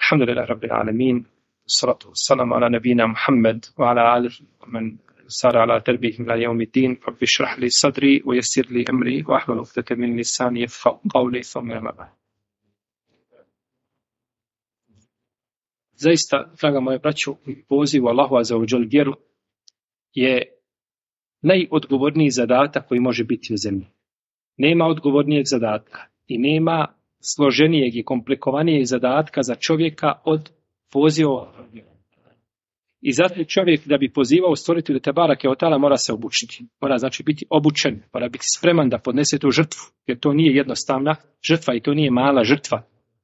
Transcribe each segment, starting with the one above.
Alhamdulillah Rabbil Alamin. Salatu wassalamu ala nabina Muhammad wa ala alihi man sara ala tarbihim ila yawmiddin. Rabbi shrah li sadri wa yassir li amri wa ahlul 'uqdatan min lisani yafqahu qawli. Thumma amma ba'd. Zaista, draga moje braćo, poziv Allahu azza wa džal vjeru je najodgovorniji zadatak koji može biti u zemlji. Nema odgovornijeg zadatka i nema složenijeg i komplikovanijeg zadatka za čovjeka od poziva. I zato čovjek da bi pozivao stvoritelju Tebarake ve Teala mora se obučiti. Mora znači biti obučen, mora biti spreman da podnese tu žrtvu, jer to nije jednostavna žrtva i to nije mala žrtva.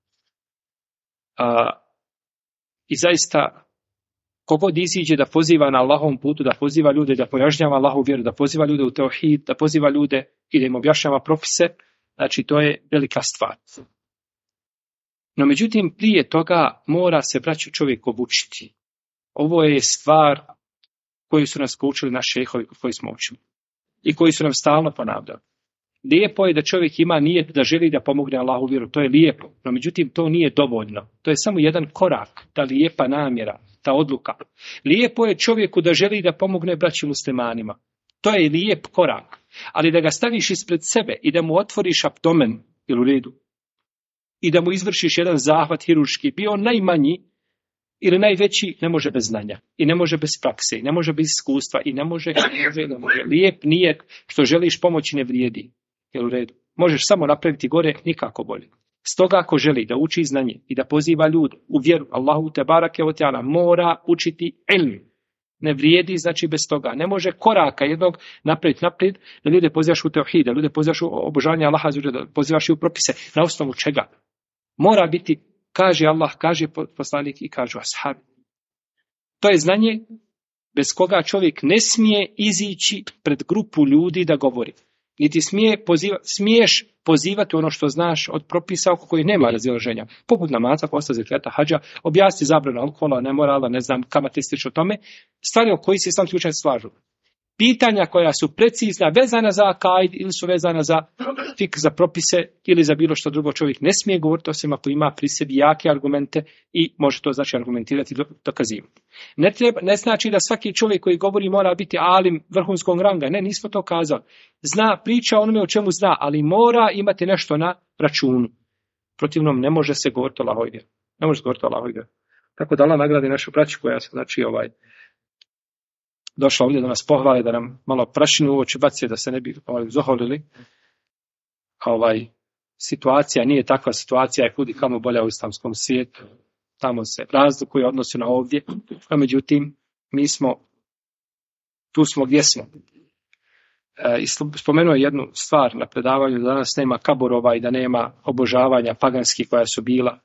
I zaista, kogod iziđe da poziva na Allahovom putu, da poziva ljude, da pojašnjava Allahovu vjeru, da poziva ljude u tauhid, da poziva ljude i da im objašnjava propise, znači to je velika stvar. No međutim, prije toga mora se, braćo, čovjek obučiti. Ovo je stvar koju su nas poučili naši šejhovi koji smo učili i koji su nam stalno ponavljali. Lijepo je da čovjek ima nijet da želi da pomogne Allahu vjeru, to je lijepo, no međutim to nije dovoljno. To je samo jedan korak, ta lijepa namjera, ta odluka. Lijepo je čovjeku da želi da pomogne braći muslimanima. To je lijep korak, ali da ga staviš ispred sebe i da mu otvoriš abdomen ili u redu i da mu izvršiš jedan zahvat hirurški, bio najmanji ili najveći, ne može bez znanja i ne može bez prakse i ne može bez iskustva i ne može. Lijep nijet što želiš pomoći ne vrijedi. Jel u redu? Možeš samo napraviti gore, nikako bolje. Stoga ako želi da uči znanje i da poziva ljude u vjeru Allahu Tebarake ve Teala mora učiti ilm. Ne vrijedi znači bez toga. Ne može koraka jednog napraviti naprijed da ljude pozivaš u tauhid, da ljude pozivaš u obožavanje Allaha, da pozivaš i u propise. Na osnovu čega? Mora biti, kaže Allah, kaže poslanik i kažu ashabi. To je znanje bez koga čovjek ne smije izići pred grupu ljudi da govori. Niti smiješ pozivati ono što znaš od propisa oko kojih nema razilaženja. Poput namaza, posta, zekata, hadža, objasni zabranu alkohola, nemorala, ne znam, kamate o tome. Stvari o kojih se islamski učenjaci slažu. Pitanja koja su precizna, vezana za akaid ili su vezana za fik, za propise ili za bilo što drugo, čovjek ne smije govoriti osim ako ima pri sebi jake argumente i može to znači argumentirati i dokazivati. Ne znači da svaki čovjek koji govori mora biti alim vrhunskog ranga. Ne, nismo to kazali. Zna, priča onome o čemu zna, ali mora imati nešto na računu. Protivnom ne može se govoriti o Allahovoj vjeri. Ne može se govoriti o Allahovoj vjeri. Tako da Allah nagradi našu braću koja se znači došla ovdje da nas pohvale, da nam malo prašinu u oči bacio, da se ne bi zoholili. Situacija nije takva, situacija je kudi kamo bolja u islamskom svijetu. Tamo se razlikuje odnosi na ovdje. A međutim, tu smo gdje smo. I spomenuo je jednu stvar na predavanju, da danas nema kaburova i da nema obožavanja paganskih koja su bila.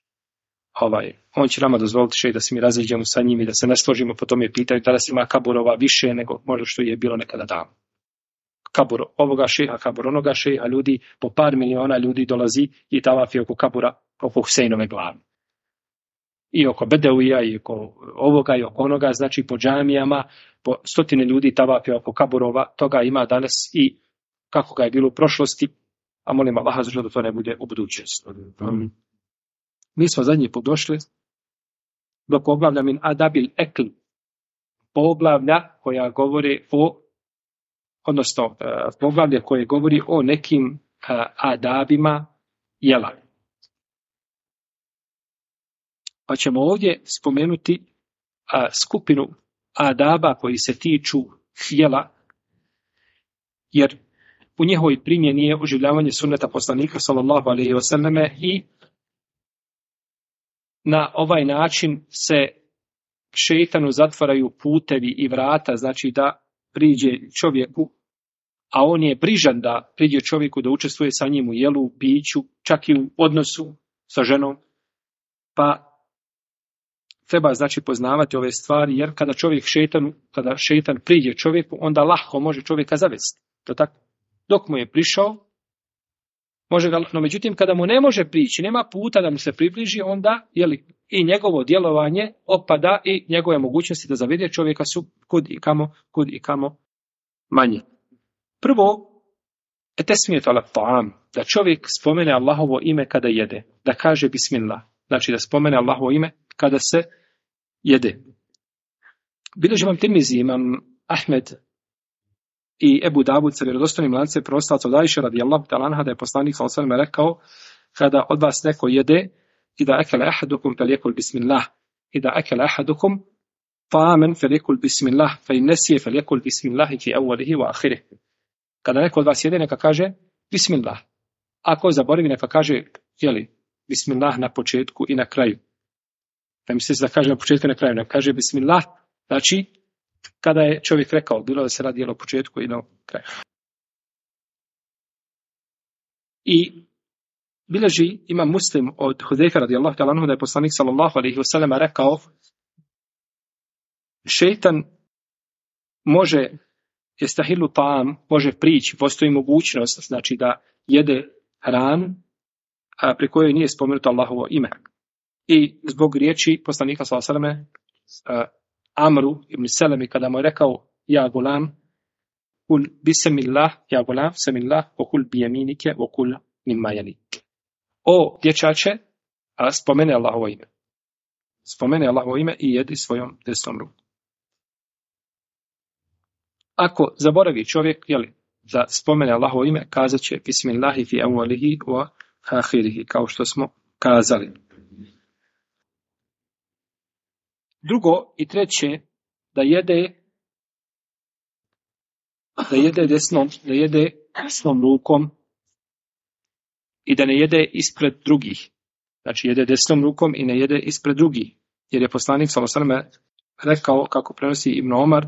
On će nama dozvoliti da se mi raziđemo sa njim i da se ne složimo po tome pitanju. Danas ima kaburova više nego možda što je bilo nekada davno. Kabur ovoga šeha, kabur onoga šeha, ljudi, po par miliona ljudi dolazi i tavafi oko kabura, oko Husejnove glave. I oko Bedeuija, i oko ovoga, i oko onoga, znači po džamijama, po stotine ljudi tavafi oko kaburova, toga ima danas i kako ga je bilo u prošlosti, a molim Allaha da to ne bude u budućnosti. Mi smo zadnji put došli do poglavlja min adabil ekl, poglavlja koja govori odnosno poglavlje koje govori o nekim adabima jela. Pa ćemo ovdje spomenuti skupinu adaba koji se tiču jela, jer u njihovoj primjeni je oživljavanje sunneta poslanika sallallahu alejhi ve selleme i na ovaj način se šejtanu zatvaraju putevi i vrata, znači da priđe čovjeku, a on je brižan da priđe čovjeku da učestvuje sa njim u jelu, u piću, čak i u odnosu sa ženom. Pa treba znači poznavati ove stvari, jer kada šejtan priđe čovjeku, onda lahko može čovjeka zavesti. To tako. Dok mu je prišao, može ga, no međutim kada mu ne može prići, nema puta da mu se približi, onda i njegovo djelovanje opada i njegove mogućnosti da zavede čovjeka su kud i kamo manje. Prvo, tesmijet ala ta'am, da čovjek spomene Allahovo ime kada jede, da kaže bismillah. znači da spomene Allahovo ime kada se jede. Bilježi imam Tirmizi, imam Ahmed i Ebu Davud sa vjerodostojnim lancem prenosilica od Ajše radijallahu ta'ala anha da je poslanik sallallahu alejhi ve sellem rekao kada od vas neko jede i da akala ahadukum falyakul bismillah i da akala ahadukum ta'aman falyakul bismillah fa in nasiya falyakul bismillah fi awwalihi wa akhirih. Kada neko od vas jede neka kaže bismillah. Ako zaboravi neka kaže bismillah na početku i na kraju. Ne misli se da kaže na početku i na kraju, neka kaže bismillah, znači kada je čovjek rekao, bilo da se radi o početku i na kraju. I bilježi ima Muslim od Hudejfa radijallahu ta'ala anhu da je poslanik sallallahu alejhi ve sellem rekao šejtan može jestahilu ta'am, može prići, postoji mogućnost, znači da jede hranu pri kojoj nije spomenuto Allahovo ime. I zbog riječi poslanika sallallahu alejhi ve sellem Amru ibn Selemi kada mu je rekao ja gulam kul bismillah ja gulam samillah wa kul bi yaminike wa kul mimma yalik. O dječače, spomene Allahovo ime. Spomene Allahovo ime i jedi svojom desnom rukom. Ako zaboravi čovjek, da spomene Allahovo ime, kazat će bismillahi fi awwalihi wa akhirihi, kao što smo kazali. Drugo i treće, da jede desnom rukom i da ne jede ispred drugih. Znači jede desnom rukom i ne jede ispred drugih. Jer je poslanik sallallahu alejhi ve sellem rekao, kako prenosi Ibn Omar,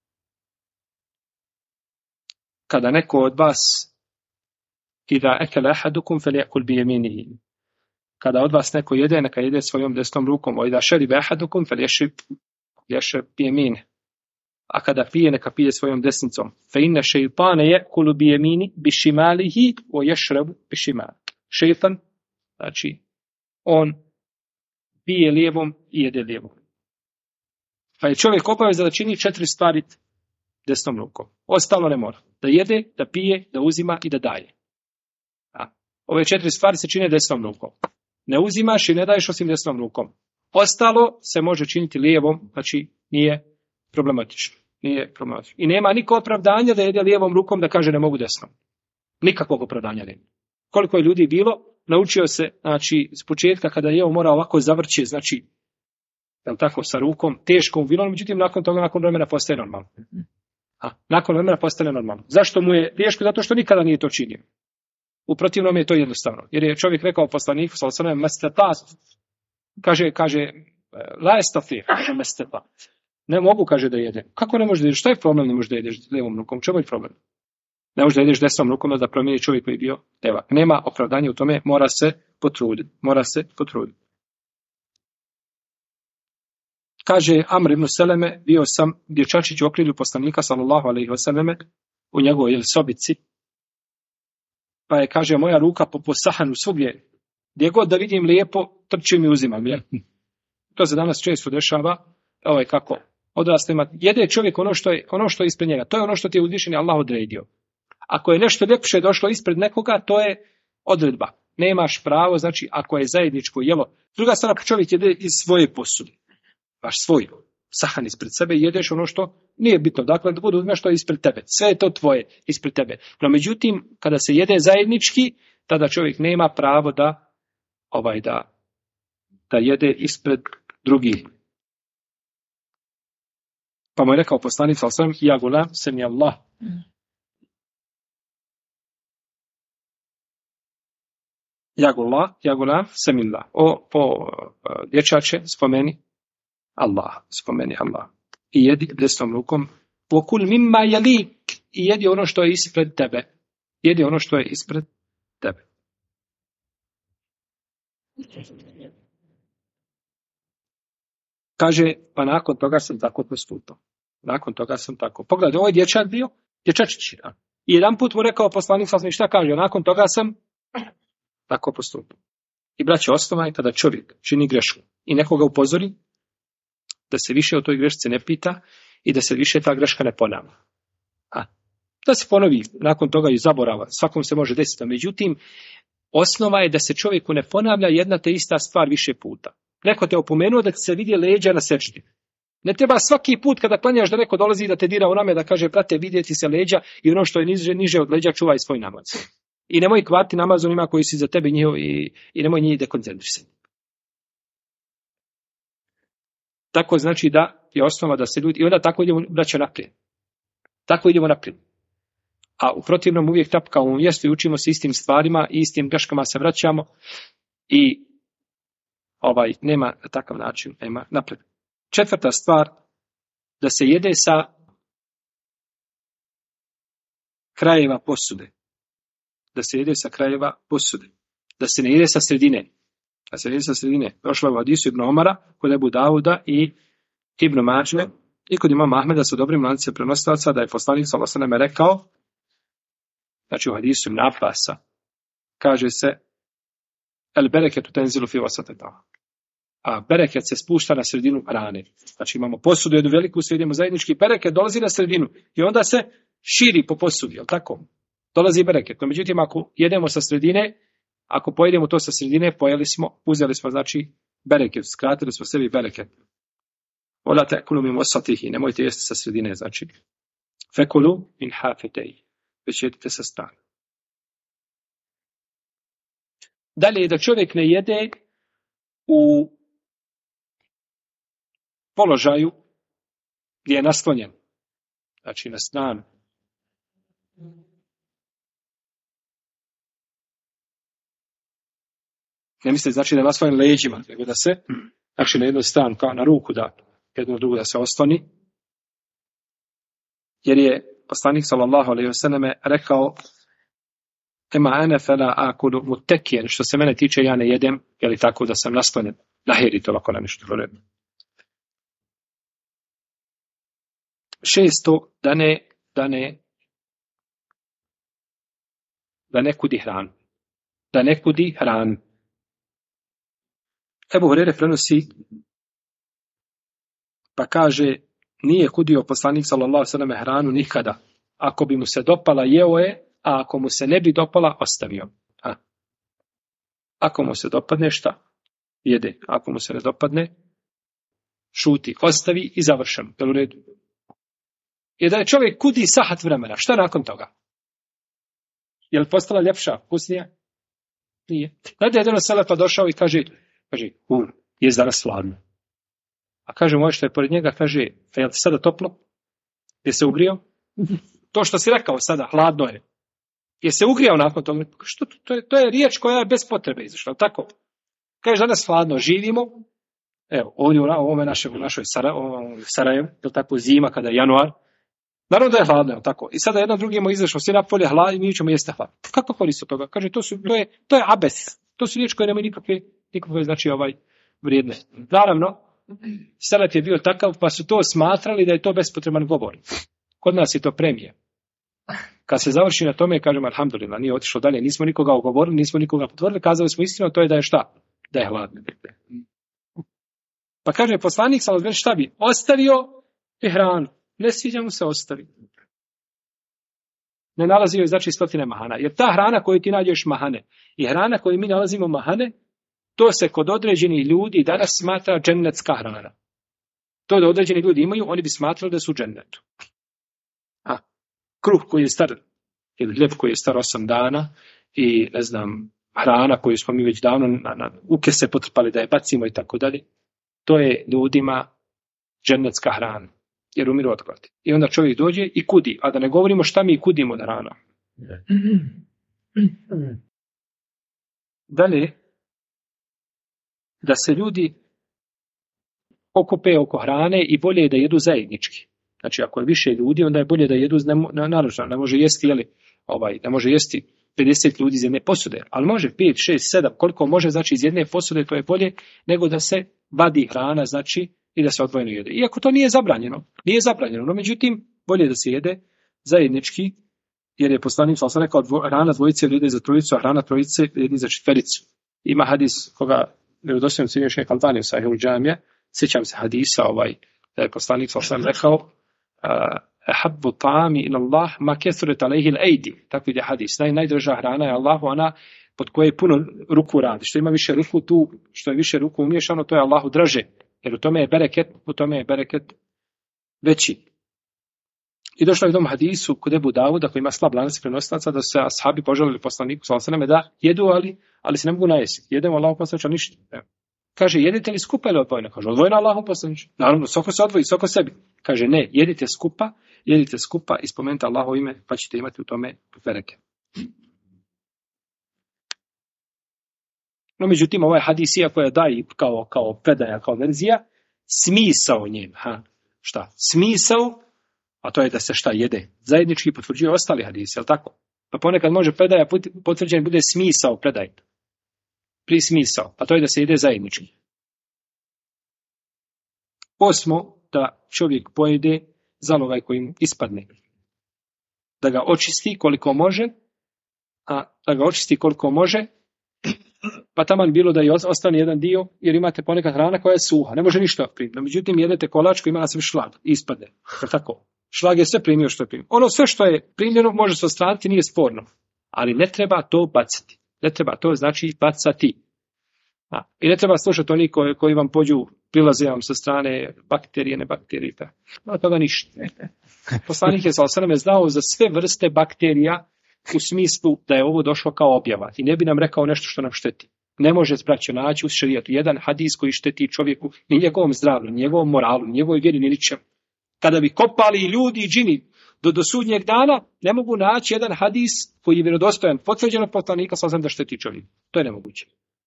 kada neko od vas idha akala ahadukum falyakul bi yaminihi. Kada od vas neko jede, neka jede svojom desnom rukom. O idha shariba ahadukum falyashrib bi yaminihi. A kada pije, neka pije svojom desnicom. Fa inna shaytana ya'kulu bi yamini bi shimalihi wa yashrabu bi shimali. Šejtan, znači, on pije lijevom i jede lijevom. Pa je čovjek obavezan da čini 4 stvari desnom rukom. Ostalo ne mora. Da jede, da pije, da uzima i da daje. Ove 4 stvari se čine desnom rukom. Ne uzimaš i ne daješ osim desnom rukom. Ostalo se može činiti lijevom, znači nije problematično. I nema niko opravdanja da jede lijevom rukom da kaže ne mogu desnom. Nikakvog opravdanja nema. Koliko je ljudi bilo, naučio se, znači, s početka kada je mora ovako zavrće, znači, tako, sa rukom, teškom bilo, međutim, nakon vremena postaje normalno. Nakon vremena postane normalno. Zašto mu je teško? Zato što nikada nije to činio. U protivnom je to jednostavno. Jer je čovjek rekao poslaniku, sallallahu kaže, la estafir, ne mogu, kaže, da jede. Kako ne može da jedeš? Šta je problem, ne može da jedeš lijevom rukom? Čemu je problem? Ne može da jedeš desnom rukom da promijeni čovjek koji je bio tevak. Nema opravdanja u tome, mora se potruditi. Kaže Amr ibn Seleme, bio sam dječačić u okrilju poslanika sallallahu alejhi ve selleme u njegovoj sobici. Pa je, kaže, moja ruka po sahanu svugdje, gdje god da vidim lijepo, trčim i uzimam. To se danas često dešava, kako odraslima, jede čovjek ono što je ispred njega. To je ono što ti je uzvišeni Allah odredio. Ako je nešto ljepše došlo ispred nekoga, to je odredba. Nemaš pravo, znači, ako je zajedničko jelo. Druga strana, čovjek jede iz svoje posude. Baš svoj sahan ispred sebe i jedeš ono što nije bitno. Dakle, da budu nešto ispred tebe. Sve je to tvoje ispred tebe. No, međutim, kada se jede zajednički, tada čovjek nema pravo da jede ispred drugih. Pa mu je rekao poslanik sallallahu alejhi ve sellem, ja gulam, sami Allah. Ja gulam, samillah. O dječače, spomeni Allah. I jedi desnom rukom. Pokul mimma yalik. I jedi ono što je ispred tebe. Kaže, pa nakon toga sam tako postupao. Pogledaj, ovo je dječak bio, dječačić. I jedan put mu rekao poslanik sallallahu alejhi ve sellem, šta kaže, nakon toga sam tako postupio. I braće, osnova je kada čovjek čini grešku i nekoga upozori da se više o toj grešci ne pita i da se više ta greška ne ponavlja. Da se ponovi nakon toga i zaborava, svakom se može desiti. Međutim, osnova je da se čovjeku ne ponavlja jedna te ista stvar više puta. Neko te opomenuo da ti se vidi leđa na sećdi. Ne treba svaki put kada klanjaš da neko dolazi da te dira u rame da kaže, brate, vidjeti se leđa i ono što je niže od leđa čuvaj svoj namaz. I nemoj kvarti namaz onima koji su za tebe i nemoj njih dekoncentrisati. Tako znači da je osnova da se ljudi, i onda tako idemo braća naprijed. Tako idemo naprijed. A u protivnom uvijek tapkamo u mjestu i učimo se istim stvarima i istim greškama se vraćamo i nema na takav način, nema naprijed. Četvrta stvar, da se jede sa krajeva posude. Da se jede sa krajeva posude. Da se ne jede sa sredine. Da se jede sa sredine. Došlo je u hadisu Ibn Omara, kod Ebu Dauda i Ibn Mađe i kod imama Ahmeda sa dobrim lancem prenosilaca da je poslanik sallallahu alejhi ve sellem rekao, znači u hadisu Ibn Abbasa, kaže se el bereketu tenzilu fi wasateta. A bereket se spušta na sredinu hrane. Znači imamo posudu jednu veliku, sjedimo zajednički, bereket dolazi na sredinu i onda se širi po posudi, jel tako? Dolazi bereket. No, međutim, ako jedemo sa sredine, ako pojedemo to sa sredine, uzeli smo, znači, bereket, skratili smo sebi bereket. Volate kulu min wasatihi, nemojte jesti sa sredine, znači. Fekulu min hafetej, već jedite sa strane. Dalje, da čovjek ne jede u položaju gdje je naslonjen. Znači na stranu. Ne mislite znači da je naslonjen leđima, nego da se, znači na jednu stranu, kao na ruku da jednu drugu da se osloni. Jer je poslanik sallallahu alejhi ve selleme rekao ema ene fela akulu mutekijen, što se mene tiče ja ne jedem, je li tako da sam naslonjen. Nahiri to lako na nešto govorim. 6. Da ne kudi hranu. Da ne kudi hranu. Ebu Hurere prenosi pa kaže nije kudio poslanik sallallahu alejhi ve selleme hranu nikada. Ako bi mu se dopala jeo je, a ako mu se ne bi dopala ostavio. Ako mu se dopadne šta? Jede. Ako mu se ne dopadne šuti, ostavi i završen. Jel u redu? I da je čovjek kudi sahat vremena. Šta nakon toga? Je li postala ljepša, vkusnija? Nije. Znate, jedan od selefa došao i kaže, je danas hladno. A kaže moj što je pored njega, kaže, je li ti sada toplo? Je se ugrijao? To što si rekao sada, hladno je. Je se ugrijao nakon toga? Što, to je riječ koja je bez potrebe izašla, tako? Kaže, danas hladno živimo. Evo, ovdje u našoj Sarajevu, je li tako, zima kada je januar. Naravno da je hladno, tako. I sada jedan drugi mu izašao, svi napolje hlad i mi ćemo jesti hlad. Kako korist od toga? Kaže, to je abes. To su riječi koje nemaju nikakve znači vrijedne. Naravno, selef je bio takav, pa su to smatrali da je to bespotreban govor. Kod nas je to premije. Kad se završi na tome, kažemo, alhamdulillah, nije otišlo dalje, nismo nikoga ugovorili, nismo nikoga potvorili, kazali smo istinu, to je da je šta? Da je hladno. Pa kaže, poslanik sallallahu alejhi ve sellem šta bi? Ostavio i hranu. Ne sviđa mu se ostavi. Ne nalazi joj znači stotine mahana. Jer ta hrana koju ti nađeš mahane i hrana koju mi nalazimo mahane, to se kod određenih ljudi danas smatra džennetska hrana. To da određeni ljudi imaju, oni bi smatrali da su u džennetu. Kruh koji je star, ili hljeb koji je star 8 dana i ne znam, hrana koju smo mi već davno na ukese potrpali da je bacimo i tako dalje, to je ljudima džennetska hrana. Jer umiru od gladi. I onda čovjek dođe i kudi. A da ne govorimo šta mi kudimo da hrana. Dalje, da se ljudi okupe oko hrane i bolje je da jedu zajednički. Znači, ako je više ljudi, onda je bolje da jedu naručno. Ne može jesti, ne može jesti 50 ljudi iz jedne posude, ali može 5, 6, 7, koliko može, znači iz jedne posude, to je bolje nego da se vadi hrana, znači, i da se odvojeno jede. Iako to nije zabranjeno, no međutim, bolje da se jede zajednički, jer je poslanik sallallahu alejhi ve sellem rekao hrana dvojice vrijedi za trojicu, a hrana trojice vrijedi za četvericu. Ima hadis koga vjerodostojno cijenio Šejh Albani u Sahihul Džamija, sjećam se hadisa da je poslanik sallallahu alejhi ve sellem rekao habbu ta'ami ila Allah ma kathurat alayhi al-aidi. Tako je hadis. Najdraža hrana je Allahu ona pod koje puno ruku radi. Što ima više ruku tu, što je više ruku umiješano, to je Allahu draže. Jer u tome je bereket veći. I došlo je u tom hadisu kod Ebu Davuda, koji ima slab lanac prenosilaca, da su se ashabi požalili poslaniku sallallahu alejhi ve selleme da jedu, ali se ne mogu najesti. Jedemo Allahu poslaniče ništa. Evo. Kaže, jedite li skupa ili odvojeno? Kaže, odvojeno Allahu poslaniče. Naravno, svako se odvoji, svako sebi. Kaže, ne, jedite skupa i spomenite Allahovo ime, pa ćete imati u tome bereket. No, međutim, ovaj hadis, iako je daji kao predaja, kao verzija, smisao njen, šta? Smisao, a to je da se šta jede. Zajednički potvrđuje ostali hadisi, jel tako? Pa ponekad može predaja potvrđen bude smisao predaje. Prismisao, a to je da se jede zajednički. Osmo, da čovjek pojede zalogaj koji mu ispadne. Da ga očisti koliko može, pa taman bilo da i ostane jedan dio, jer imate ponekad hrana koja je suha, ne može ništa primiti. Međutim, jedete kolač koji ima na sebi šlag, ispadne. Tako. Šlag je sve primio što je primio. Ono sve što je primljeno može se odstraniti, nije sporno. Ali ne treba to bacati. Ne treba to znači bacati. I ne treba slušati oni koji vam pođu, prilaze vam sa strane bakterije, ne bakterije. No, toga ništa. Poslanik je sallallahu alejhi ve sellem znao za sve vrste bakterija, u smislu da je ovo došlo kao objava. I ne bi nam rekao nešto što nam šteti. Ne može braćo naći u šerijatu jedan hadis koji šteti čovjeku, ni njegovom zdravlju, ni njegovom moralu, ni njegovoj vjeri, ni ničem. Kada bi kopali ljudi i džini do sudnjeg dana, ne mogu naći jedan hadis koji je vjerodostojan, potvrđen od poslanika sallallahu alejhi ve sellem da šteti čovjeku. To je nemoguće.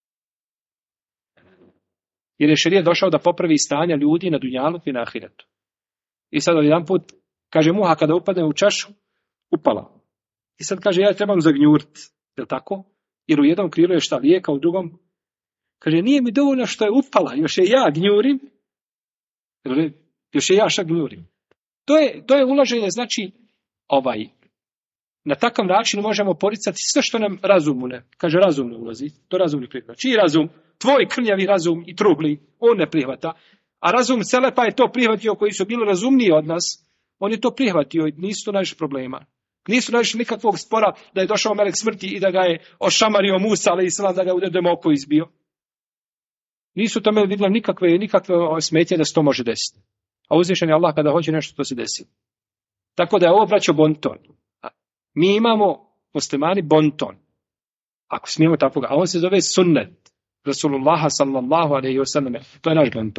Jer je šerijat došao da popravi stanja ljudi na dunjalu i na ahiretu. I sad jedanput kaže muha kada upadne u čašu, upala. I sad kaže, ja trebam zagnjuriti. Je li tako? Jer u jednom krilu je šta lijeka, u drugom kaže, nije mi dovoljno što je upala, još je ja gnjurim. Još je ja šta gnjurim. To je ulaženje, znači, na takav način možemo poricati sve što nam razumu ne. Kaže, razum ne ulazi. To razum ne prihvata. Čiji razum? Tvoj krnjavi razum i trugli. On ne prihvata. A razum Selefa je to prihvatio, koji su bili razumniji od nas. On je to prihvatio i nisu to naši problema. Nisu našli nikakvog spora da je došao melek smrti i da ga je ošamario Musa, ali da ga udedemo oko izbio. Nisu tome vidjeli nikakve smetje da se to može desiti. A uzvišen je Allah kada hoće nešto to se desi. Tako da je ovo, braćo, bonton. Mi imamo muslimani bonton. Ako smijemo tako ga. A on se zove sunnet. Rasulullaha sallallahu alejhi ve sellem. To je naš bonton.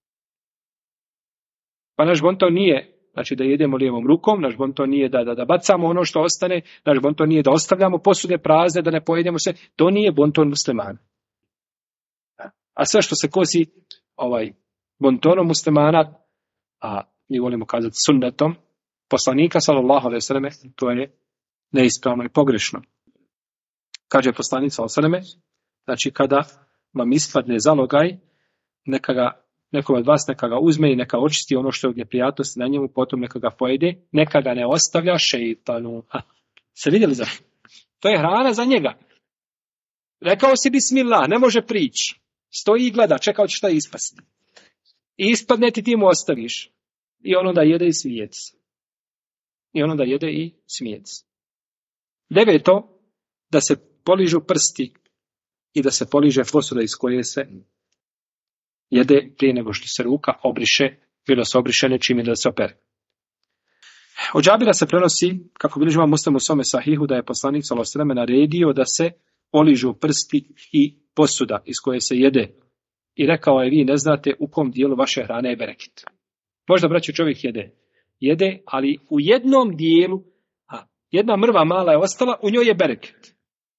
Pa naš bonton nije znači da jedemo lijevom rukom, naš bonton nije da bacamo ono što ostane, naš bonton nije da ostavljamo posude prazne, da ne pojedemo sve, to nije bonton muslimana. A sve što se kosi bontonom muslimana, a mi volimo kazati sunnetom, poslanika sallallahu alejhi ve selleme, to je neispravno i pogrešno. Kaže poslanik sallallahu alejhi ve selleme, znači kada vam ispadne zalogaj, neko od vas neka ga uzme i neka očisti ono što je od neprijatnosti na njemu, potom neka ga pojede, neka ga ne ostavlja šeitanu. Se vidjeli za? To je hrana za njega. Rekao si bismillah, ne može prići. Stoji i gleda, čekao će šta ispasti. I ispadne ti mu ostaviš. I on onda jede i smijec. 9. Da se poližu prsti i da se poliže posuda iz koje se jede prije nego što se ruka obriše, bilo se obriše nečim ili da se opere. Od Džabira se prenosi, kako bilježi Imam Muslim u svome sahihu, da je poslanik sallallahu alejhi ve sellem naredio da se poližu prsti i posuda iz koje se jede. I rekao je, vi ne znate u kom dijelu vaše hrane je bereket. Možda, braćo, čovjek jede, ali u jednom dijelu, jedna mrva mala je ostala, u njoj je bereket.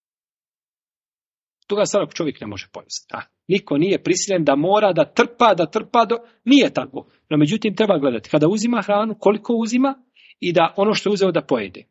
Toga sada čovjek ne može pojesti. Niko nije prisiljen da mora da trpa, nije tako. No međutim treba gledati kada uzima hranu, koliko uzima i da ono što je uzeo da pojede.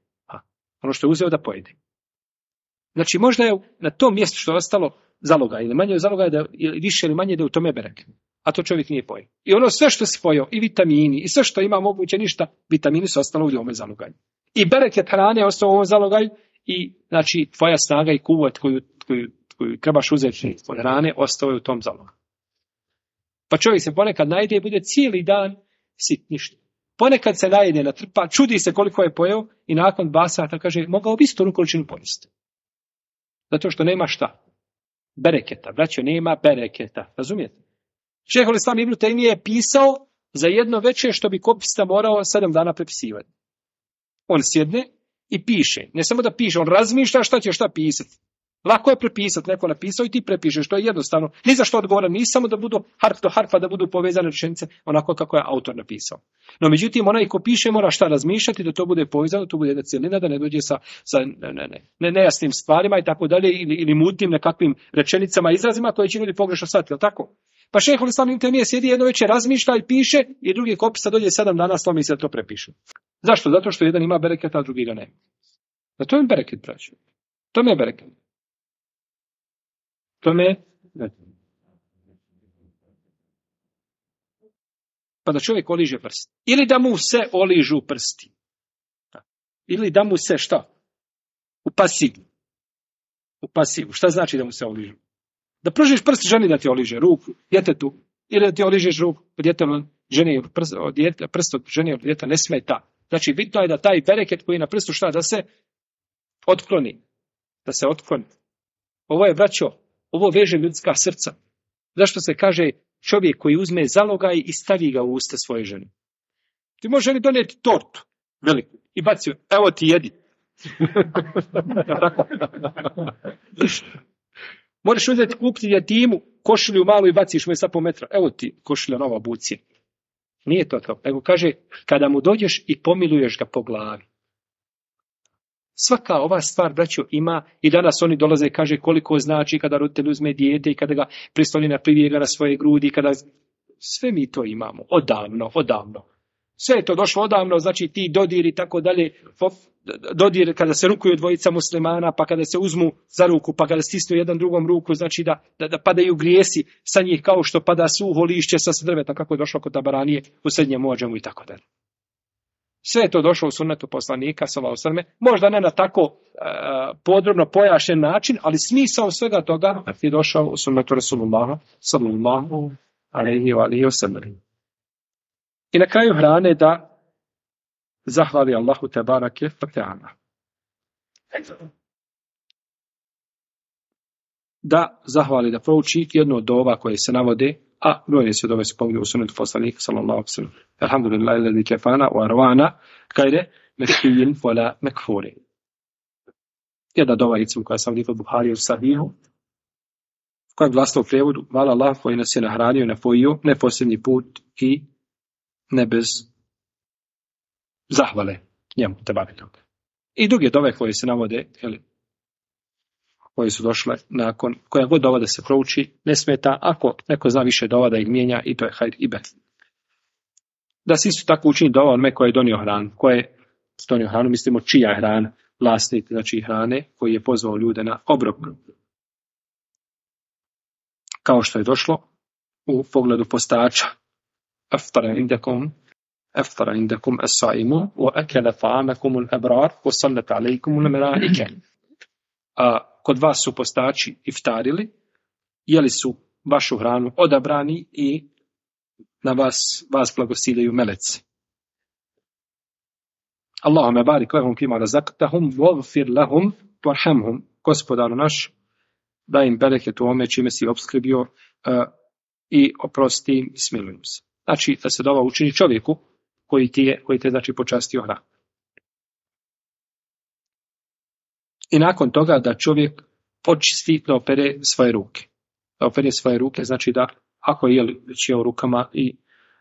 Znači možda je na tom mjestu što je ostalo zaloga ili manje zaloga, ili više ili manje da je u tome bereket. A to čovjek nije pojeo. I ono sve što se pojeo, i vitamini, i sve što ima moguće ništa, vitamini su ostalo u ovome zalogaju. I bereket hrane je ostao u ovom zalogaju i znači tvoja snaga i kuvat koju trebaš uzeti od hrane, ostao je u tom zalogu. Pa čovjek se ponekad najde i bude cijeli dan sit ništa. Ponekad se najede natrpa, čudi se koliko je pojeo i nakon 2 sata kaže, mogao bi istu količinu pojesti. Zato što nema šta? Bereketa. Braćo, nema bereketa. Razumijete? Šejhul Islam Ibn Tejmije je pisao za jedno veče što bi kopista morao 7 dana prepisivati. On sjedne i piše. Ne samo da piše, on razmišlja šta će šta pisati. Lako je prepisati, neko napisao i ti prepišeš, to je jednostavno. Ni za što odgovara, ni samo da budu harf do harfa, da budu povezane rečenice onako kako je autor napisao. No međutim, onaj ko piše mora šta razmišljati, da to bude povezano, to bude jedna cjelina, da ne dođe sa nejasnim stvarima i tako dalje, ili mutnim nekakvim rečenicama, izrazima koje će ljudi pogrešno shvatiti, jel tako? Pa Šejhul Islam Ibn Tejmije sjedi jedno večer, razmišlja i piše, i drugi kopista dođe 7 dana, slomi se da to prepiše. Zašto? Zato što jedan ima bereket, a drugi ga nema. To je bereket, braćo. To mi je bereket. Pa da čovjek oliže prst. Ili da mu se oližu prsti. Ili da mu se šta? U pasivu. Šta znači da mu se oližu? Da pružiš prst ženi da ti oliže ruku, djetetu. Ili da ti oližeš ruku ženi, prst od žene od djeteta ne smeta. Znači bitno je da taj bereket koji je na prstu šta? Da se otkloni. Ovo je, braćo, ovo veže ljudska srca. Zašto se kaže čovjek koji uzme zalogaj i stavi ga u usta svoje žene? Ti možeš ženi donijeti tortu veliku i baci, evo ti jedi. Možeš uzeti kupiti jetimu košulju malu i baciš mu je sa po metra. Evo ti košulja nova, buci. Nije to. Nego kaže, kada mu dođeš i pomiluješ ga po glavi. Svaka ova stvar, braćo, ima, i danas oni dolaze i kaže koliko znači kada roditelj uzme dijete i kada ga pristolina privijega na svoje grudi, sve mi to imamo, odavno. Sve je to došlo odavno, znači ti dodir i tako dalje, dodir kada se rukuju dvojica muslimana, pa kada se uzmu za ruku, pa kada stisnu jedan drugom ruku, znači da padaju grijesi sa njih kao što pada suho lišće sa drveta, kako je došlo kod Tabaranije u Srednjem Muadžamu i tako dalje. Sve je to došlo u sunnetu poslanika, sallallahu alejhi ve sellem, možda ne na tako podrobno pojašnjen način, ali smisao svega toga je došao u sunnetu Rasulullaha, sallallahu alejhi ve sellem. I na kraju hrane da zahvali Allahu tebarake ve teala. Da zahvali, da prouči jednu od dova koje se navode, a brojne se dove spominju u sunnetu poslanika, sallallahu alejhi ve sellem. Alhamdulillah, alladhi kafana wa arwana kajde mekfiyin wala mekfuri. Jedna dova, recimo, koja sam lijepo Buhari u Sahihu, koja je glasila u prijevodu: hvala Allah koji nas je nahranio i napojio, ne posljednji put i ne bez zahvale njemu, tebareke. I druge dove koje se navode, koje su došle nakon, koja god dova da se prouči, ne smeta, ako neko zna više dova da ih mijenja, i to je hajr i bet. Da se isto tako učini dova onome koje je donio hranu. Koje je donio hranu, mislimo čija je hrana, vlasnik, znači hrane, koji je pozvao ljude na obrok. Kao što je došlo u pogledu postača: aftara indakum as-saimu wa akala ta'amakum al-abrar wa sallat alaykum al-malaika. Kod vas su postači iftarili, jeli su vašu hranu odabrani i na vas blagosiljaju meleci. Allahumma barik lahum fima razaqtahum waghfir lahum warhamhum. Gospodaru naš, daj im bereket u ome čime si opskrbio i oprosti im i smiluj im se. Znači da se dova učini čovjeku koji te znači počastio hranu. I nakon toga da čovjek očisti, da opere svoje ruke. Da opere svoje ruke, znači da ako je već je u rukama i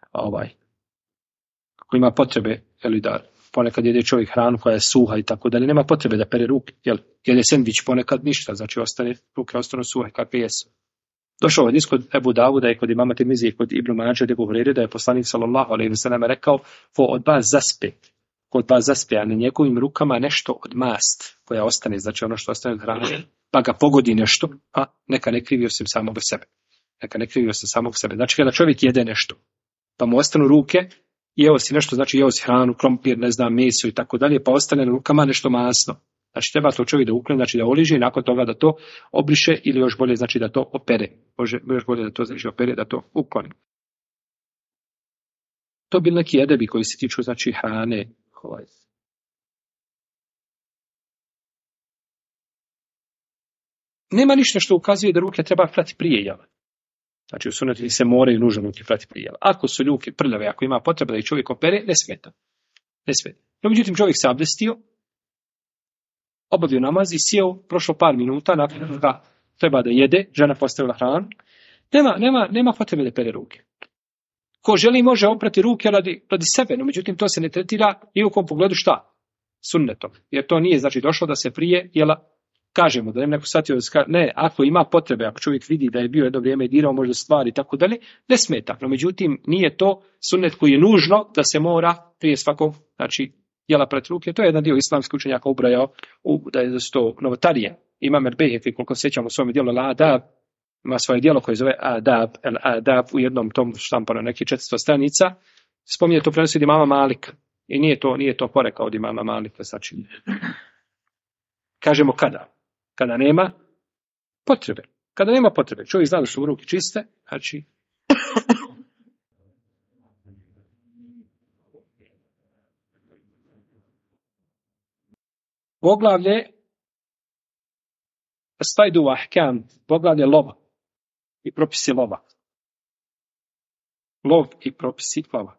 ako ima potrebe, da ponekad jede čovjek hranu koja je suha i tako dalje, nema potrebe da pere ruke, jede sendvič ponekad ništa, znači ruke ostanu suhe kakve jesu. Došao od kod Ebu Davuda i kod imama Tirmizije i kod Ibn Mađe Ebu Hureyre da je poslanik sallallahu alejhi ve sellem rekao: ko od vas zaspe, a na njegovim rukama nešto od mast koja ostane, znači ono što ostane od hrane, pa ga pogodi nešto, a neka ne krivi osim samog sebe. Znači kada čovjek jede nešto, pa mu ostanu ruke, jeo si nešto, znači jeo si hranu, krompir, meso i tako dalje, pa ostane na rukama nešto masno. Znači treba to čovjek da ukloni, znači da oliže i nakon toga da to obriše, ili još bolje znači da to opere. Još bolje da to znači opere, da to ukloni. To bi neki edebi koji se tiču znači hrane. nema ništa što ukazuje da ruke treba prati prije jela. Znači u sunnetu se moraju nužno ruke prati prije jela. Ako su ruke prljave, ako ima potreba da ih čovjek opere, ne smeta. Ne smeta. No, međutim, čovjek se abdestio, obavio namaz i sjeo, prošlo par minuta, nakon toga treba da jede, žena postavila hranu. Nema potrebe da pere ruke. Ko želi može oprati ruke radi sebe, no međutim to se ne tretira ni u kom pogledu šta? Sunnetom. Jer to nije znači došlo da se prije jela kažemo, da ne neko shvatio, ne, ako ima potrebe, ako čovjek vidi da je bio jedno vrijeme dirao možda stvari i tako dalje, ne smeta. No međutim nije to sunnet koji je nužno da se mora prije svakog, znači jela pred ruke. To je jedan dio islamskih učenjaka ubrajao da je to novotarije. Imam Erbejhefi, koliko sećamo u svom dijelu Al-Adab, ima svoje dijelo koje zove Adab, u jednom tom štampano neki 400 stranica, spominje to prenosi od imama Malika. I nije to porekao od imama Malika, znači. Kažemo kada? Kada nema potrebe. Kada nema potrebe. Čovjek zna da su ruke čiste, znači poglavlje Stajdu ahkam, poglavlje lova i propisi lova. Lov i propisi lova.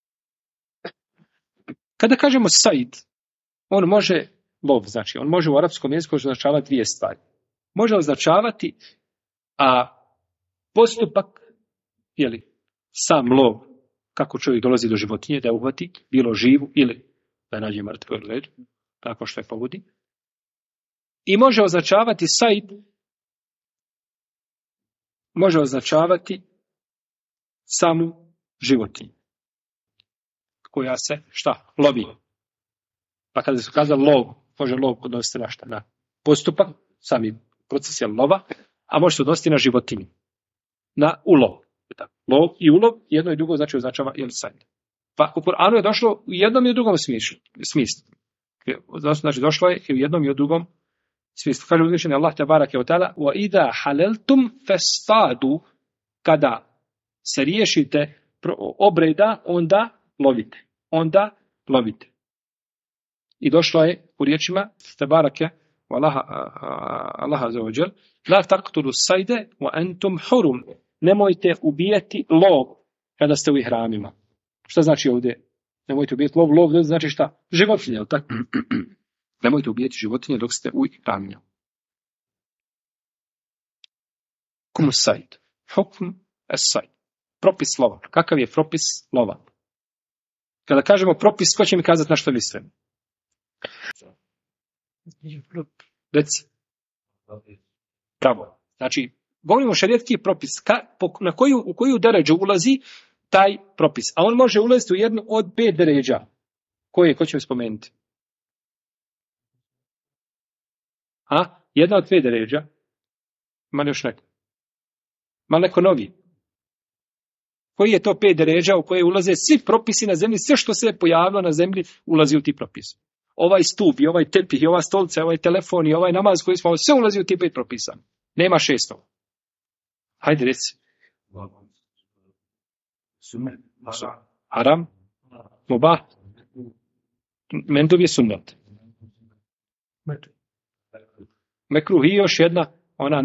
Kada kažemo sajd, on može, lov znači, on može u arapskom jeziku označavati dvije stvari. Može označavati postupak, sam lov, kako čovjek dolazi do životinje, da je uhvati, bilo živu ili da nađe mrtvu ili leđu, tako što je povodi. I može označavati sajd, može označavati samu životinju koja se, lovi. Pa kada se kazali lov, može lov odnositi na šta? Na postupak, sami proces je lova, a može se odnositi na životinju. Na ulov. Lov i ulov, jedno i drugo znači označava sajd. Pa u Kur'anu je došlo u jednom i u drugom smislu. Znači došlo je i u jednom i u drugom smislu. Kaže uzvišeni Allah tebarake ve taala: "Wa idha halaltum fastadu", kada se riješite obreda, onda lovite. I došlo je u riječima tebarake Allah azza wa jal: "La taqtulu sayda wa antum hurum", nemojte ubijati lov kada ste u ihramima. Šta znači ovdje? Nemojte ubijati lov. Lov znači šta? Životinje, je li tako? Nemojte ubijati životinje dok ste u ihramima. Kum sajd. Hukm as-sajd. Propis lova. Kakav je propis lova? Kada kažemo propis, ko će mi kazati na što mislim? Reci. Pravo. Znači, govorimo o šerijetski propis. U koju deređu ulazi taj propis? A on može ulaziti u jednu od 5 deređa. Ko će mi spomenuti? Jedna od 5 deređa. Ima još neko? Ima neko novi? Koji je to 5 deređa u koje ulaze svi propisi na zemlji, sve što se pojavilo na zemlji ulazi u ti propisi. Ovaj stup, i ovaj tepih, i ova stolica, i ovaj telefon, i ovaj namaz koji smo, sve ulazi u ti 5 propisa. Nema 6. Hajde reci. Haram, mubah, mendub je sunnet. Mekruh i još jedna, ona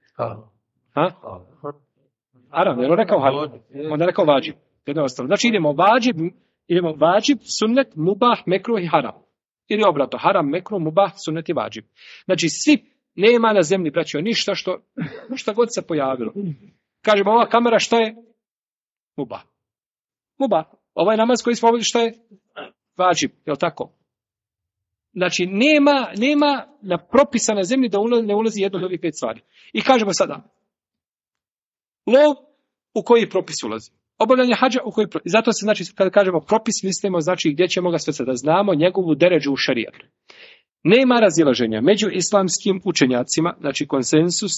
haram, jer on rekao haram, onda rekao vađib. Znači idemo vađib, sunnet, mubah, mekruh i haram. Ili obratno, haram, mekruh, mubah, sunnet i vađib. Znači nema na zemlji, braćo, ništa što god se pojavilo. Kažemo, ova kamera šta je? Mubah. Ovaj namaz koji smo ovdje šta je? Vađib, je li tako? Znači, nema na propisa na zemlji da ne ulazi jedno od ovih 5 stvari. I kažemo sada, lov u koji propis ulazi? Obavljanje hadža u koji propis? Zato se, znači, kada kažemo propis, mislimo, znači, gdje ćemo ga sve da znamo njegovu deređu u šarijatu. Nema razilaženja među islamskim učenjacima, znači konsensus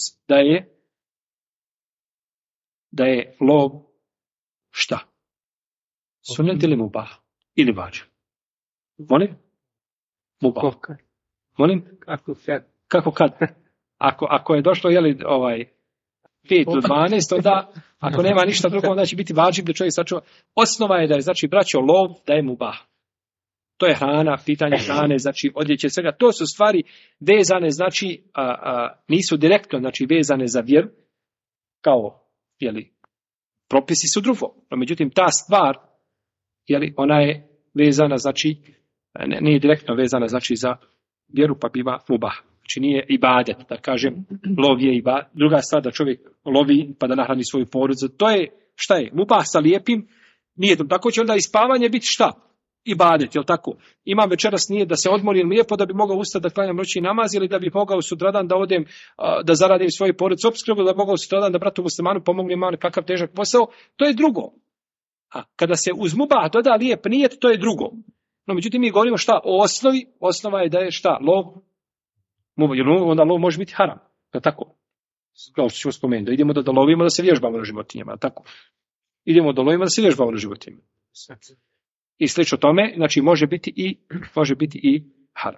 da je lov šta? Sunnet ili mubah? Ili vađib? Molim? Mubah. Molim? Kako kad? Ako je došlo, 5 do 12, onda ako nema ništa drugo, onda će biti vađib da čovjek sačuva. Osnova je da je, znači, braćo, lov da je mubah. To je hrana, pitanje hrane, znači odjeće, svega. To su stvari vezane, znači nisu direktno, znači vezane za vjeru, kao, propisi su drugo. No, međutim, ta stvar, ona je vezana, znači, nije direktno vezana, znači, za vjeru, pa biva mubah. Znači, nije ibadet, da kažem, lov je ibadet. Druga stvar, da čovjek lovi, pa da nahrani svoju porodicu. To je, šta je, mubah sa lijepim, nije to. Tako će onda ispavanje biti šta? Ibadet, jel tako? Imam večeras nije da se odmorim lijepo, da bi mogao ustati da klanjam noćni namaz, ili da bi mogao sutradan da odem, da zaradim svoju porodicu opskrbu, da bi mogao sutradan da bratu muslimanu pomognem malo kakav težak posao. To je drugo. A kada se uz mubah doda lijep nijet, to je drugo. No, međutim, mi govorimo šta o osnovi. Osnova je da je šta? Lov. Onda lov može biti haram. Je tako? Kao što ćemo spomenuti. Da idemo da lovimo, da se vježbamo na životinjama. Tako? Idemo da lovimo, da se vježbamo na životinjama. I slično tome, znači može biti i haram.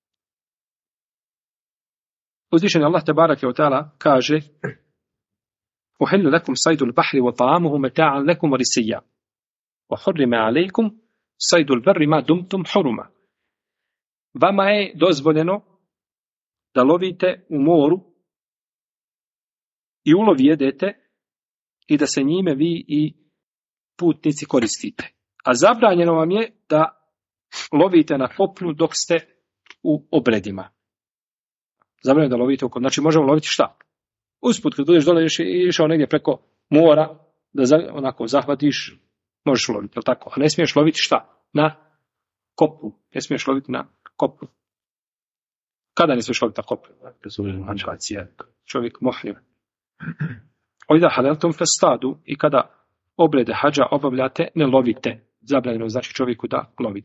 Uzvišeni Allah tebareke ve taala kaže: "Uhillu lakum saydul bahri wa ta'amuhu mata'an lakum wa lisiyya. Wa hurrima alaykum saydul barri ma dumtum huruma." Vama je dozvoljeno da lovite u moru i ulov jedete i da se njime vi i putnici koristite. A zabranjeno vam je da lovite na kopnu dok ste u obredima. Zabranjeno da lovite u kopnu. Znači možemo loviti šta? Usput kad budeš dole išao negdje preko mora, da onako zahvatiš, možeš loviti, je li tako? A ne smiješ loviti šta? Na kopnu. Ne smiješ loviti na kopnu. Kada ne smiješ loviti na kopnu? Čovjek mohrim. Ojda haleltum festadu, i kada obrede hadža obavljate, ne lovite. Zabranjeno znači čovjeku da lovi.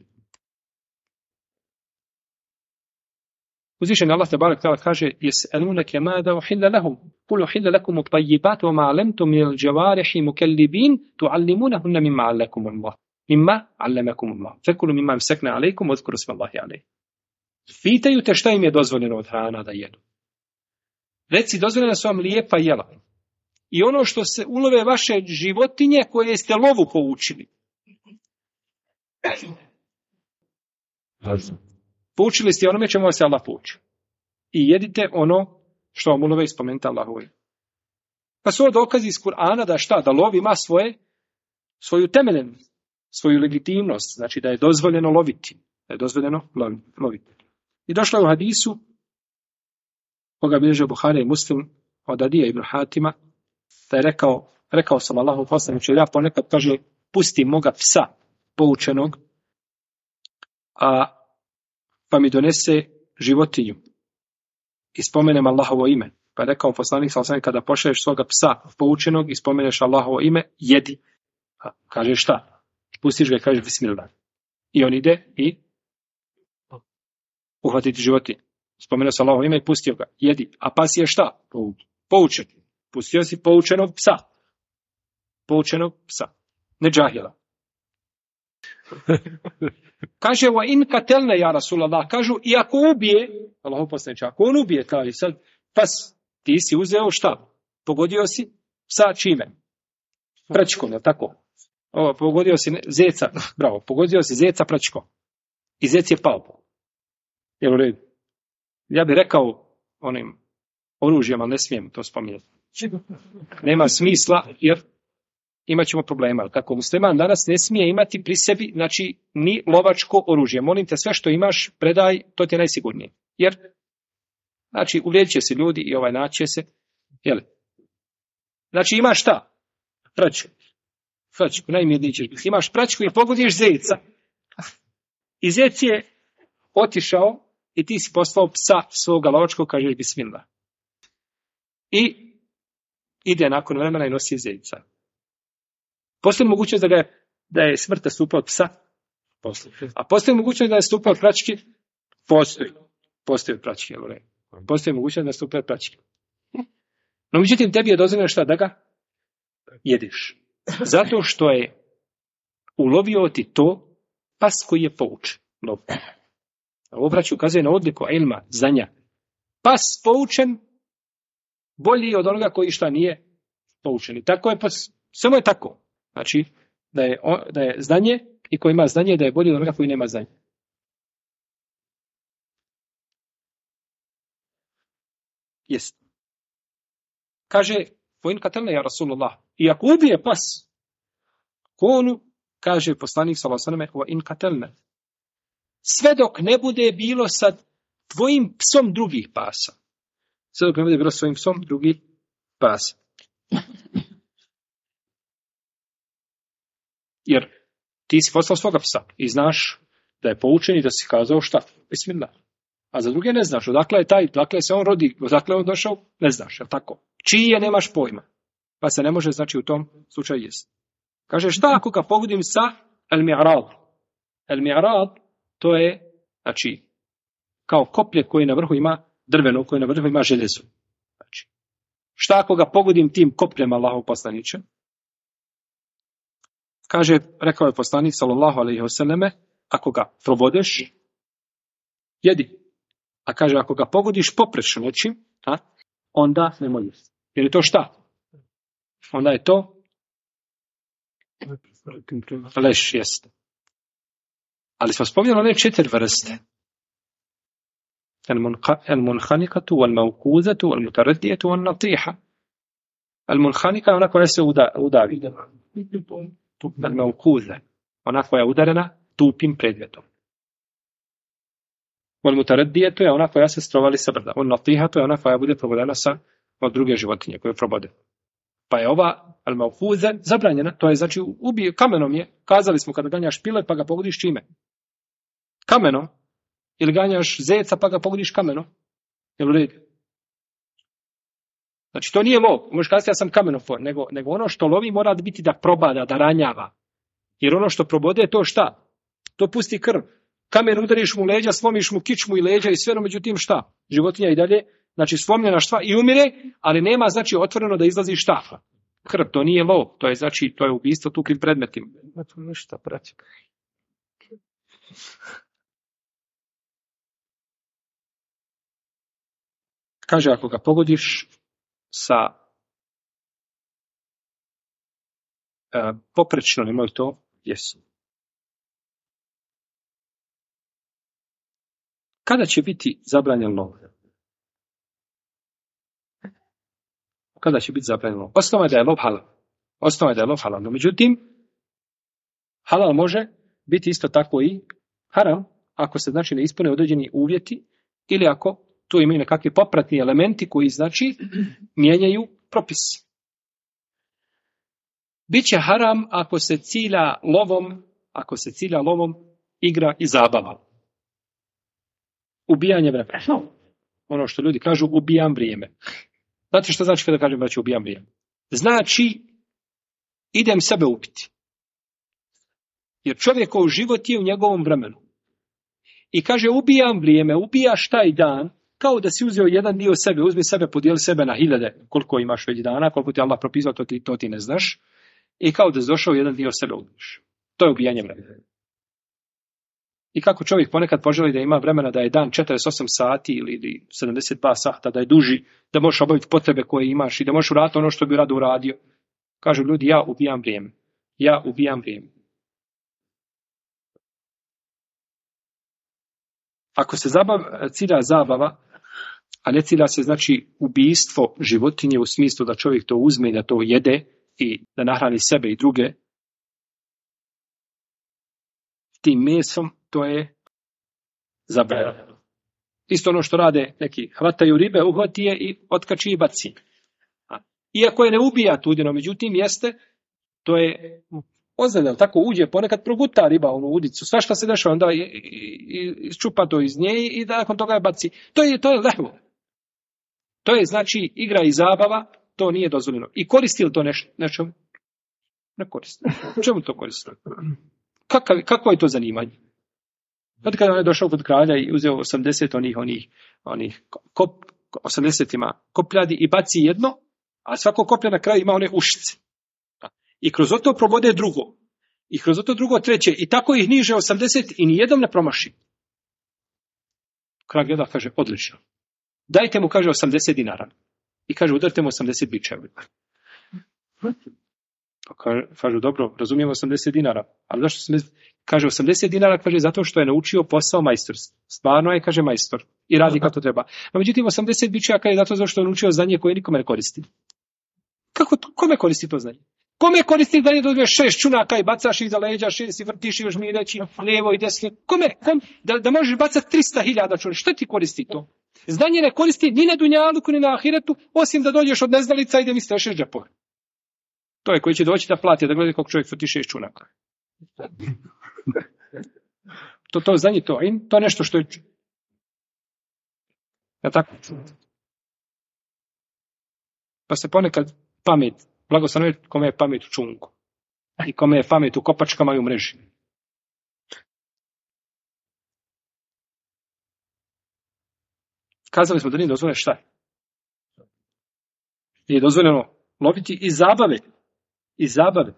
Uzvišeni Allah tebarek ve taala kaže: "Yes'alunaka mada uhilla lahum, qul uhilla lakum at-tayyibat wa ma 'allamtum min al-jawarihi mukallibin tu'allimunahunna mimma 'allamakum Allah. Mimma 'allamakum Allah. Fakulu mimma amsakna 'alaykum wa dhkuru isma Allahi 'alayhi." Pitaju te šta im je dozvoljeno od hrana da jedu. Reci, dozvoljena su vam lijepa jela. I ono što se ulove vaše životinje koje ste lovu poučili. Poučili ste onome čemu vas je Allah pouči. I jedite ono što vam ulove ispomenuti Allahovi. Pa su ovo dokazi iz Kur'ana da šta? Da lov ima svoju temeljenost, svoju legitimnost. Znači da je dozvoljeno loviti. Da je dozvoljeno loviti. I došlo je u hadisu, koga bilježe Buhari i Muslim, od Adija ibn Hatima, da je rekao sallallahu poslaniče, ja ponekad kaže, pusti moga psa poučenog, pa mi donese životinju i spomenem Allahovo ime. Pa je rekao poslanik sallallahu kada pošalješ svoga psa poučenog i spomeneš Allahovo ime, jedi. Kaže šta? Pustiš ga i kaže bismillah. I on ide i uhvatiti životinju. Spomenuo se Allahovo ime i pustio ga. Jedi. A pas je šta? Poučen. Pustio si poučenog psa. Poučenog psa. Ne džahila. Kaže, wa in katelne, ja Rasulallah, kažu, i ako ubije, Allahu poslaniče, ako on ubije, kaže sad, pas, ti si uzeo šta? Pogodio si psa čime? Pračkom, je tako? Pogodio si zeca, bravo, pogodio si zeca pračkom. I zec je pao. Jel u redu? Ja bih rekao onim oružjem, ali ne smijem to spominjati. Nema smisla, jer imat ćemo problema. Kako musliman danas ne smije imati pri sebi, znači, ni lovačko oružje. Molim te, sve što imaš, predaj, to ti je najsigurnije. Jer, znači, uvrijedit će se ljudi i naći će se. Jel? Znači, imaš šta? Pračku, najmirniji ćeš biti. Imaš pračku i pogodiš zeca. I zec je otišao i ti si poslao psa svoga lovačkog, kažeš bismillah. I ide nakon vremena i nosi zeca. Postoji mogućnost da je smrt nastupila od psa? Postoji. A postoji mogućnost da je nastupila od pračke? Postoji od pračke. Postoji mogućnost da je nastupila od pračke. No, međutim, tebi je dozvoljeno šta da ga jedeš. Zato što je ulovio ti to pas koji je poučen. Ovo braću ukazuje na odliku ilma, znanja. Pas poučen bolji od onoga koji šta nije poučen. I tako je, samo je tako. Znači, da je znanje i ko ima znanje, da je bolji od onoga koji nema znanje. Jest. Kaže, vojn katelne, ja Rasulullah, i ako ubije pas, konu, kaže poslanik sallallahu alejhi ve sellem, in katelne, sve dok ne bude bilo sa tvojim psom drugih pasa. Sve dok ne bude bilo svojim psom drugih pasa. Jer ti si poslao svoga psa i znaš da je poučen i da si kazao šta? Bismillah. A za druge ne znaš. Odakle se on rodi, odakle on došao, ne znaš. Je tako? Čiji je, nemaš pojma. Pa se ne može, znači, u tom slučaju jest. Kaže, šta ako ga pogodim sa el-mi'rad? El-mi'rad, to je, znači, kao koplje koje na vrhu ima drveno, koje na vrhu ima željezo. Znači, šta ako ga pogodim tim kopljem, Allahov poslaniče? Kaže, rekao je poslanik, sallallahu alejhi ve selleme, ako ga probodeš, jedi. A kaže, ako ga pogodiš poprečno nečim, onda nemoj jesti. Jer je to šta? Onda je to leš, jeste. Ali smo spomnjali one 4 vrste. El-munhanikatu, el-maukuzatu, el-mutaradijatu, el-natiha. El-munhanika je ona koja se udavi. El-maukuza. Ona koja je udarena tupim predmetom. El-mutaradijatu je ona koja se strovali sa brda. El-natihatu je ona koja bude probodena od druge životinje koje probode. Pa je ova al-maukuza zabranjena, to je znači ubije kamenom je. Kazali smo kada ganjaš pile pa ga pogodiš čime? Kamenom. Ili ganjaš zeca pa ga pogodiš kamenom. Jel u redu? Znači to nije lov. Možeš kazati ja sam kamenofor, nego ono što lovi mora biti da probada, da ranjava. Jer ono što probode to šta? To pusti krv. Kamen udariš mu leđa, slomiš mu kičmu i leđa i sve, no međutim šta? Životinja i dalje, znači slomljena šta i umire, ali nema znači otvoreno da izlazi šta? Krv, to nije lov, to je znači, to je ubistvo tuklim predmetima. To ništa, braće. Kaže, ako ga pogodiš sa poprečno, nemoj to, jesu. Kada će biti zabranjen lov? Kada će biti zabranjen lov? Osnova je da je lov halal. Osnova je da je lov halal. No, međutim, halal može biti isto tako i haram, ako se znači ne ispune određeni uvjeti ili ako tu imaju nekakvi popratni elementi koji znači mijenjaju propis. Biće haram ako se cilja lovom igra i zabava. Ubijanje vremena. Ono što ljudi kažu, ubijam vrijeme. Znate što znači kada kažem da ću ubijam vrijeme? Znači, idem sebe ubiti. Jer čovjekov život je u njegovom vremenu. I kaže, ubijam vrijeme, ubijaš taj dan, kao da si uzeo jedan dio sebe, uzmi sebe, podijeli sebe na 1000, koliko imaš već dana, koliko ti Allah propisao, to ti ne znaš. I kao da si došao jedan dio sebe ubiš. To je ubijanje vremena. I kako čovjek ponekad poželi da ima vremena da je dan 48 sati ili 72 sata, da je duži, da možeš obaviti potrebe koje imaš i da možeš uraditi ono što bi rado uradio. Kažu ljudi, ja ubijam vrijeme. Ja ubijam vrijeme. Ako se cilja zabava, a ne cilja se znači ubijstvo životinje u smislu da čovjek to uzme i da to jede i da nahrani sebe i druge, tim mesom to je zabranjeno. Isto ono što rade neki, hvataju ribe, uhvati je i otkači i baci. Iako je ne ubija tudino, međutim jeste, to je ozljeda, tako uđe, ponekad proguta riba u udicu, sve što se dešava, onda isčupa to iz nje i da nakon toga je baci. To je lehvo. To je znači igra i zabava, to nije dozvoljeno. I koristi li to nečemu? Ne koristi. Čemu to koristi? Kako je to zanimanje? Znate kada on je došao kod kralja i uzeo 80 onih 80 ima kopljadi i baci jedno, a svako koplja na kraju ima one ušice. I kroz to probode drugo. I kroz to drugo treće. I tako ih niže 80 i nijednom ne promaši. Kralj gleda, kaže, odlično. Dajte mu, kaže, 80 dinara. I kaže, udarite mu 80 bičeva. Pa kažu, dobro, razumijem 80 dinara, ali zašto se kaže 80 dinara, kaže zato što je naučio posao majstorstva. Stvarno je, kaže, majstor i radi kako treba. No, međutim, 80 bičaka je zato što je naučio znanje koje nikome ne koristi. Kome koristi to znanje? Kome koristi da ne dobiješ 6 čunaka i bacaš iza leđa 6 i vrtiš i još mi reći lijevo i desno? Kome? Da možeš bacati 300.000 čuna. Što ti koristi to? Znanje ne koristi ni na dunjaluku ni na ahiretu, osim da dođeš od neznalica i da mi strešeš džepove. To je koji će doći da plati, da gleda kako čovjek vrti 6 čunaka. To znanje, to je nešto što je... Ja tako? Pa se ponekad pamet, blagosloveno kome je pamet u čunku. I kome je pamet u kopačkama i u mreži. Kazali smo da nije dozvoljeno šta? Nije dozvoljeno loviti iz zabave. Iz zabave.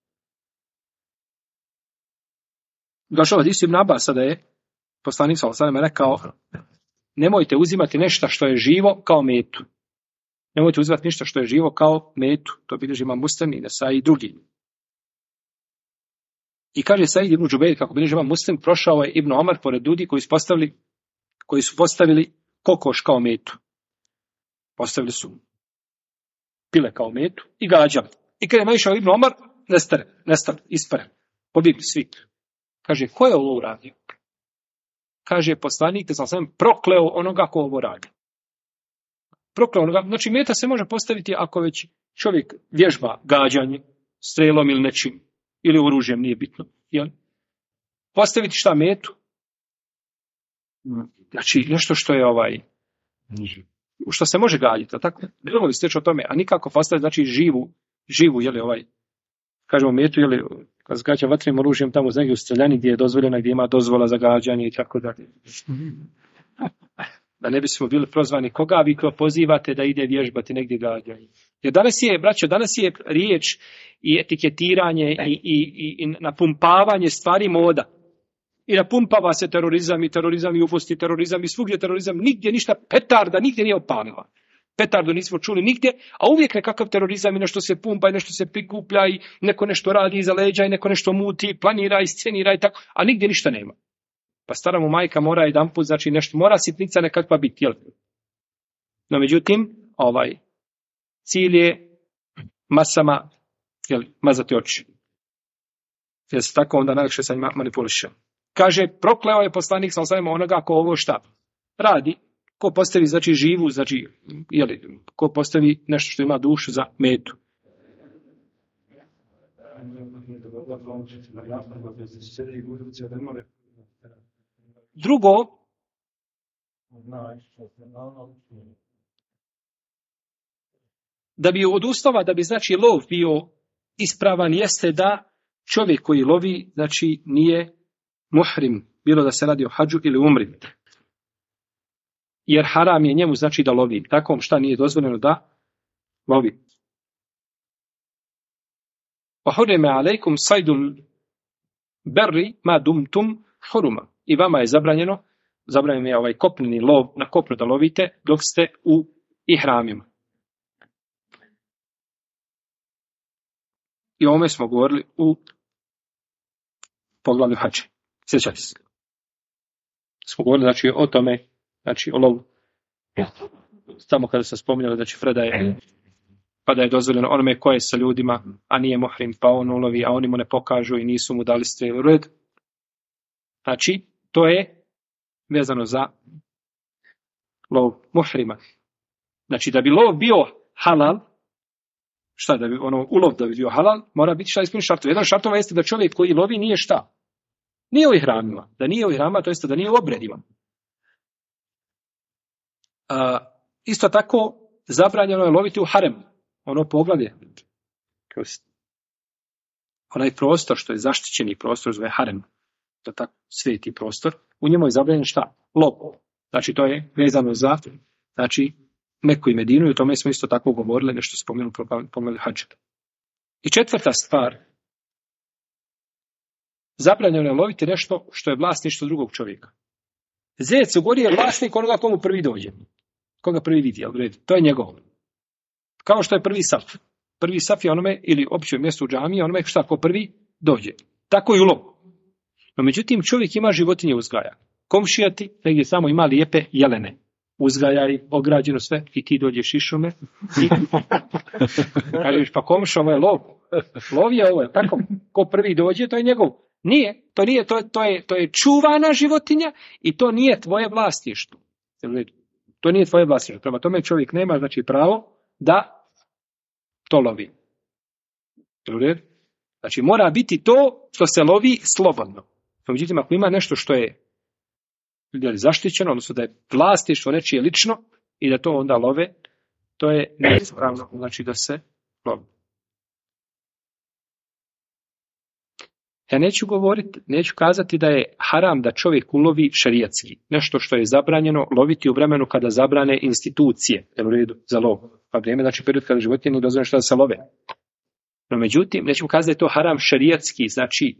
Došao od Ibn Abasa da je poslanik sallallahu alejhi ve sellem rekao: nemojte uzimati nešto što je živo kao metu. Nemojte uzimati ništa što je živo kao metu. To bilježi Imam Muslim i Nesai i drugi. I kaže Said ibn Džubeir, kako bilježi Imam Muslim, prošao je Ibn Omar pored ljudi koji su postavili kokoš kao metu. Postavili su pile kao metu i gađali. I kada je naišao Ibn Omar, nestane, ispare. Pobjegli svi. Kaže, ko je ovo uradio? Kaže, poslanik, da sam prokleo onoga ko ovo radi. Prokleo onoga. Znači, meta se može postaviti ako već čovjek vježba gađanje, strelom ili nečim, ili oružjem, nije bitno. Jel? Postaviti šta metu? Znači, nešto što je što se može gađati, tako? Drugo steći o tome, a nikako postaviti, znači, živu, kažemo metu, kad zgađa vatrenim oružjem tamo negdje u streljani gdje je dozvoljeno, gdje ima dozvola za gađanje i tako dalje. Da ne bismo bili prozvani, koga vi pozivate da ide vježbati negdje gađanje. Jer danas je riječ i etiketiranje i napumpavanje stvari moda. I napumpava se terorizam i upusti terorizam i svugdje terorizam, nigdje ništa petarda, nigdje nije opalila. Petardu nismo čuli nigdje, a uvijek nekakav terorizam i nešto se pumpa i nešto se prikuplja i neko nešto radi iza leđa i neko nešto muti, planira i scenira i tako, a nigdje ništa nema. Pa stara mu majka mora jedanput, znači nešto, mora sitnica nekakva biti, jel? No međutim, cilj je masama, mazati oči. Jer se tako onda najlakše sa njima manipuliše. Kaže, prokleo je poslanik sallallahu alejhi ve sellem onoga ko ovo šta radi, ko postavi, znači živu, znači, ko postavi nešto što ima dušu za metu. Drugo, da bi od uslova, da bi znači lov bio ispravan, jeste da čovjek koji lovi, znači nije muhrim, bilo da se radi o hadžu ili umri. Jer haram je njemu znači da lovi. Takom šta nije dozvoljeno da lovi. وَحُرِمَ عَلَيْكُمْ صَيْدُ الْبَرِّ مَا دُمْتُمْ حُرُمًا. I vama je zabranjen je kopneni lov na kopnu da lovite dok ste u ihramima. I o ovome smo govorili u poglavlju hadža. Sjećate se. Smo govorili znači o tome, znači o lovu. Samo kada se spominjali da će predaje, pa da je dozvoljeno onome koje je sa ljudima, a nije muhrim, pa on ulovi, a oni mu ne pokažu i nisu mu dali strelu. Red. Znači, to je vezano za lov muhrima. Znači, da bi lov bio halal, šta da bi ulov da bi bio halal, mora biti šta ispuni šartova. Jedan šartova jeste da čovjek koji lovi nije šta? Nije u ihramima. Da nije u ihramima, to jeste da nije u obredima. Isto tako, zabranjeno je loviti u harem. Ono poglavlje. Onaj prostor što je zaštićeni prostor zove harem. To je tako sveti prostor. U njemu je zabranjeno šta? Lov. Znači, to je vezano za Meku i Medinu i o tome smo isto tako govorili, nešto spomenuli poglavlje hadža. I četvrta stvar, zabranjeno je loviti nešto što je vlasništvo drugog čovjeka. Zec u gori je vlasnik onoga komu prvi dođe. Koga prvi vidi, to je njegovo. Kao što je prvi saf. Prvi saf je onome, ili općoj mjestu u džamiji, onome šta ko prvi dođe. Tako i u lovu. No međutim, čovjek ima životinje uzgaja. Komšijati, negdje samo ima lijepe jelene. Uzgaja i ograđeno sve i ti dođeš iz šume. Kažeš, pa komša, ovo je lov. Lov je ovo, tako. Ko prvi dođe, to je njegov. Nije, to je čuvana životinja i to nije tvoje vlasništvo. To nije tvoje vlasništvo. Prema tome čovjek nema, znači, pravo da to lovi. Znači, mora biti to što se lovi slobodno. Međutim, ako ima nešto što je zaštićeno, odnosno da je vlasništvo nečije lično i da to onda love, to je neispravno, znači da se lovi. Ja neću kazati da je haram da čovjek ulovi šerijatski. Nešto što je zabranjeno loviti u vremenu kada zabrane institucije, u redu, za lov. Pa vrijeme, znači period kada životinje nije dozvoljeno što da se love. No međutim, nećemo kazati da je to haram šerijatski, znači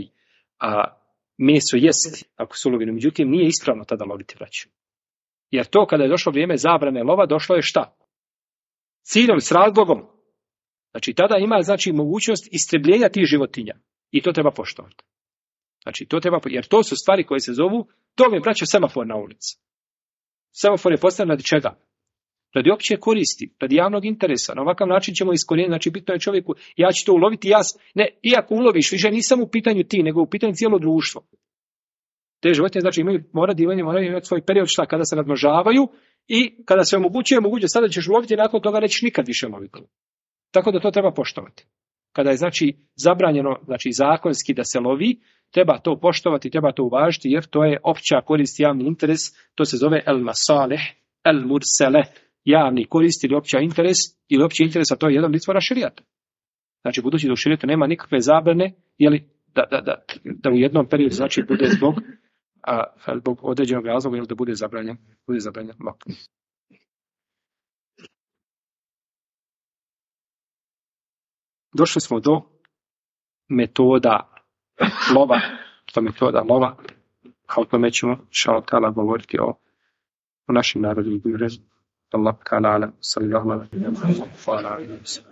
meso jesti ako se ulovi. No međutim, nije ispravno tada loviti, braću. Jer to kada je došlo vrijeme zabrane lova, došlo je šta? Ciljom, s razlogom. Znači tada ima, znači, mogućnost istrebljenja tih životinja. I to treba poštovati. Znači, jer to su stvari koje se zovu, to je, braćo, semafor na ulici. Semafor je postavljen radi čega? Radi opće koristi, radi javnog interesa. Na ovakav način ćemo iskorijeniti, znači bitno je čovjeku, ja ću to uloviti, iako uloviš, više nisam u pitanju ti, nego u pitanju cijelo društvo. Te životinje, znači, moraju imati svoj period kada se nadmnožavaju i kada se omogućuje, sada ćeš uloviti, nakon toga nećeš nikad više loviti. Tako da to treba poštovati. Kada je, znači, zabranjeno, znači, zakonski da se lovi, treba to poštovati, treba to uvažiti, jer to je opća korist, javni interes, to se zove el-masalih, el-mursele, javni korist ili opći interes, a to je jedan od izvora šerijata. Znači, budući da u šerijatu nema nikakve zabrane, da u jednom periodu, znači, bude zbog određenog razloga, ili da bude zabranjen lov. Došli smo do metoda lova, a o tome ćemo govoriti o našim narodima. Allah ta'ala, sallallahu alaihi wa sallam.